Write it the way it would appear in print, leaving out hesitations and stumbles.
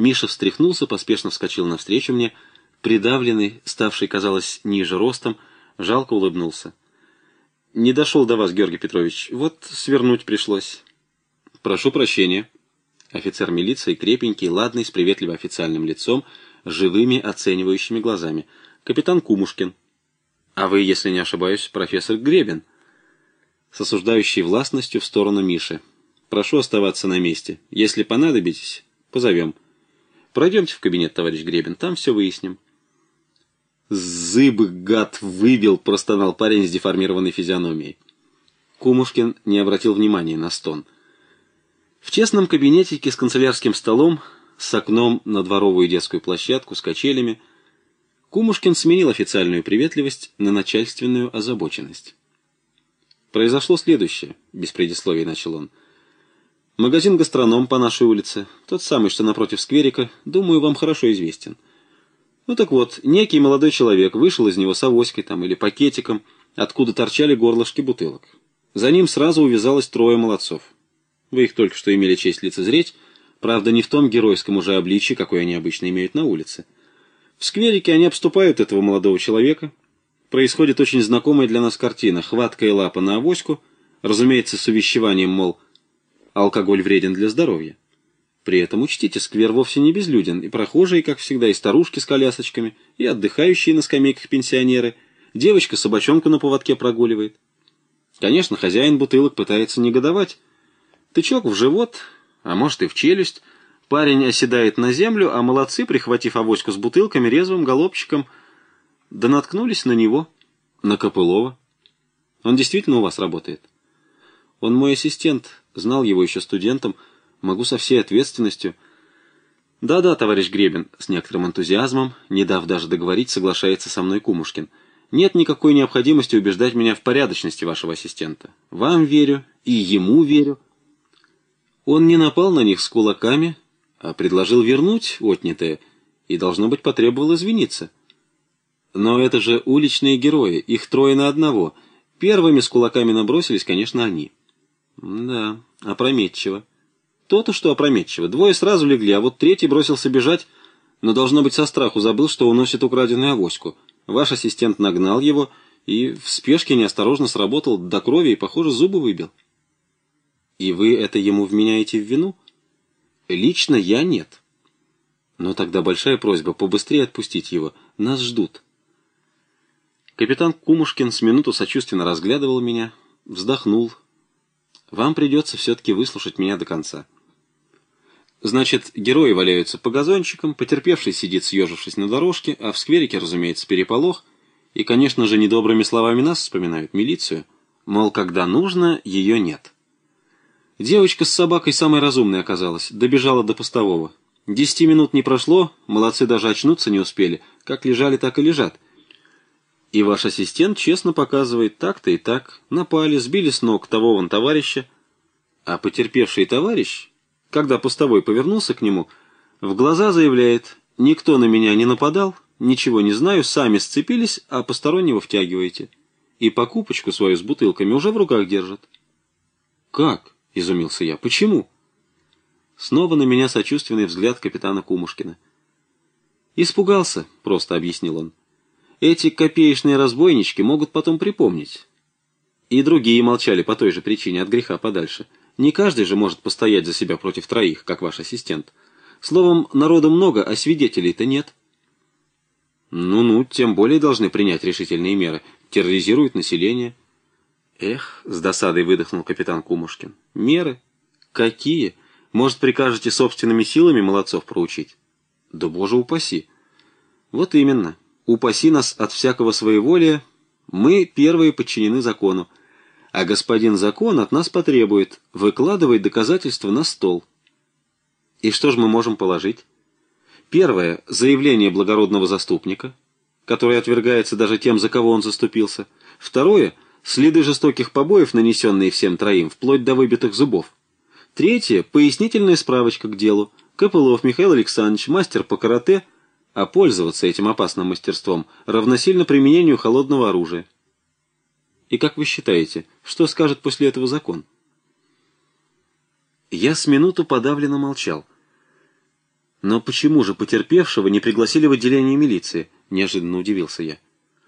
Миша встряхнулся, поспешно вскочил навстречу мне, придавленный, ставший, казалось, ниже ростом, жалко улыбнулся. «Не дошел до вас, Георгий Петрович, вот свернуть пришлось». «Прошу прощения». Офицер милиции, крепенький, ладный, с приветливо официальным лицом, живыми оценивающими глазами. «Капитан Кумушкин». «А вы, если не ошибаюсь, профессор Гребен». С осуждающей властностью в сторону Миши. «Прошу оставаться на месте. Если понадобитесь, позовем. Пройдемте в кабинет, товарищ Гребен, там все выясним». «Зыбы, гад, выбил!» — простонал парень с деформированной физиономией. Кумушкин не обратил внимания на стон. В тесном кабинетике с канцелярским столом, с окном на дворовую детскую площадку, с качелями, Кумушкин сменил официальную приветливость на начальственную озабоченность. «Произошло следующее», — без предисловий начал он. «Магазин «Гастроном» по нашей улице, тот самый, что напротив скверика, думаю, вам хорошо известен. Ну так вот, некий молодой человек вышел из него с авоськой там или пакетиком, откуда торчали горлышки бутылок. За ним сразу увязалось 3 молодцов. Вы их только что имели честь лицезреть, правда, не в том геройском уже обличии, какое они обычно имеют на улице. В скверике они обступают этого молодого человека. Происходит очень знакомая для нас картина. Хваткая лапа на авоську, разумеется, с увещеванием, мол, алкоголь вреден для здоровья. При этом учтите, сквер вовсе не безлюден, и прохожие, как всегда, и старушки с колясочками, и отдыхающие на скамейках пенсионеры, девочка собачонку на поводке прогуливает. Конечно, хозяин бутылок пытается негодовать. Тычок в живот, а может и в челюсть. Парень оседает на землю, а молодцы, прихватив авоську с бутылками, резвым голубчиком, да наткнулись на него, на Копылова. Он действительно у вас работает? Он мой ассистент, знал его еще студентом, могу со всей ответственностью. Да-да, товарищ Гребен, с некоторым энтузиазмом, не дав даже договорить, соглашается со мной Кумушкин. Нет никакой необходимости убеждать меня в порядочности вашего ассистента. Вам верю и ему верю. Он не напал на них с кулаками, а предложил вернуть отнятое и, должно быть, потребовал извиниться. Но это же уличные герои, их 3 на 1. Первыми с кулаками набросились, конечно, они. Да, опрометчиво. То-то, что опрометчиво. 2 сразу легли, а вот 3 бросился бежать, но, должно быть, со страху забыл, что уносит украденную авоську. Ваш ассистент нагнал его и в спешке неосторожно сработал до крови и, похоже, зубы выбил. И вы это ему вменяете в вину? Лично я нет. Но тогда большая просьба побыстрее отпустить его. Нас ждут. Капитан Кумушкин с минуту сочувственно разглядывал меня, вздохнул. Вам придется все-таки выслушать меня до конца. Значит, герои валяются по газончикам, потерпевший сидит, съежившись на дорожке, а в скверике, разумеется, переполох, и, конечно же, недобрыми словами нас вспоминают милицию, мол, когда нужно, ее нет. Девочка с собакой самой разумной оказалась, добежала до постового. 10 минут не прошло, молодцы даже очнуться не успели, как лежали, так и лежат. И ваш ассистент честно показывает так-то и так, напали, сбили с ног того вон товарища, а потерпевший товарищ, когда постовой повернулся к нему, в глаза заявляет: «Никто на меня не нападал, ничего не знаю, сами сцепились, а постороннего втягиваете. И покупочку свою с бутылками уже в руках держат». «Как?» — изумился я. «Почему?» Снова на меня сочувственный взгляд капитана Кумушкина. «Испугался», — просто объяснил он. «Эти копеечные разбойнички могут потом припомнить». И другие молчали по той же причине, от греха подальше. Не каждый же может постоять за себя против 3, как ваш ассистент. Словом, народу много, а свидетелей-то нет. Ну-ну, тем более должны принять решительные меры. Терроризируют население. Эх, с досадой выдохнул капитан Кумушкин. Меры? Какие? Может, прикажете собственными силами молодцов проучить? Да боже упаси. Вот именно. Упаси нас от всякого своеволия. Мы первые подчинены закону. А господин закон от нас потребует выкладывать доказательства на стол. И что же мы можем положить? Первое – заявление благородного заступника, которое отвергается даже тем, за кого он заступился. Второе – следы жестоких побоев, нанесенные всем 3, вплоть до выбитых зубов. Третье – пояснительная справочка к делу. Копылов Михаил Александрович, мастер по карате, а пользоваться этим опасным мастерством равносильно применению холодного оружия. И как вы считаете, что скажет после этого закон? Я с минуту подавленно молчал. «Но почему же потерпевшего не пригласили в отделение милиции?» — неожиданно удивился я.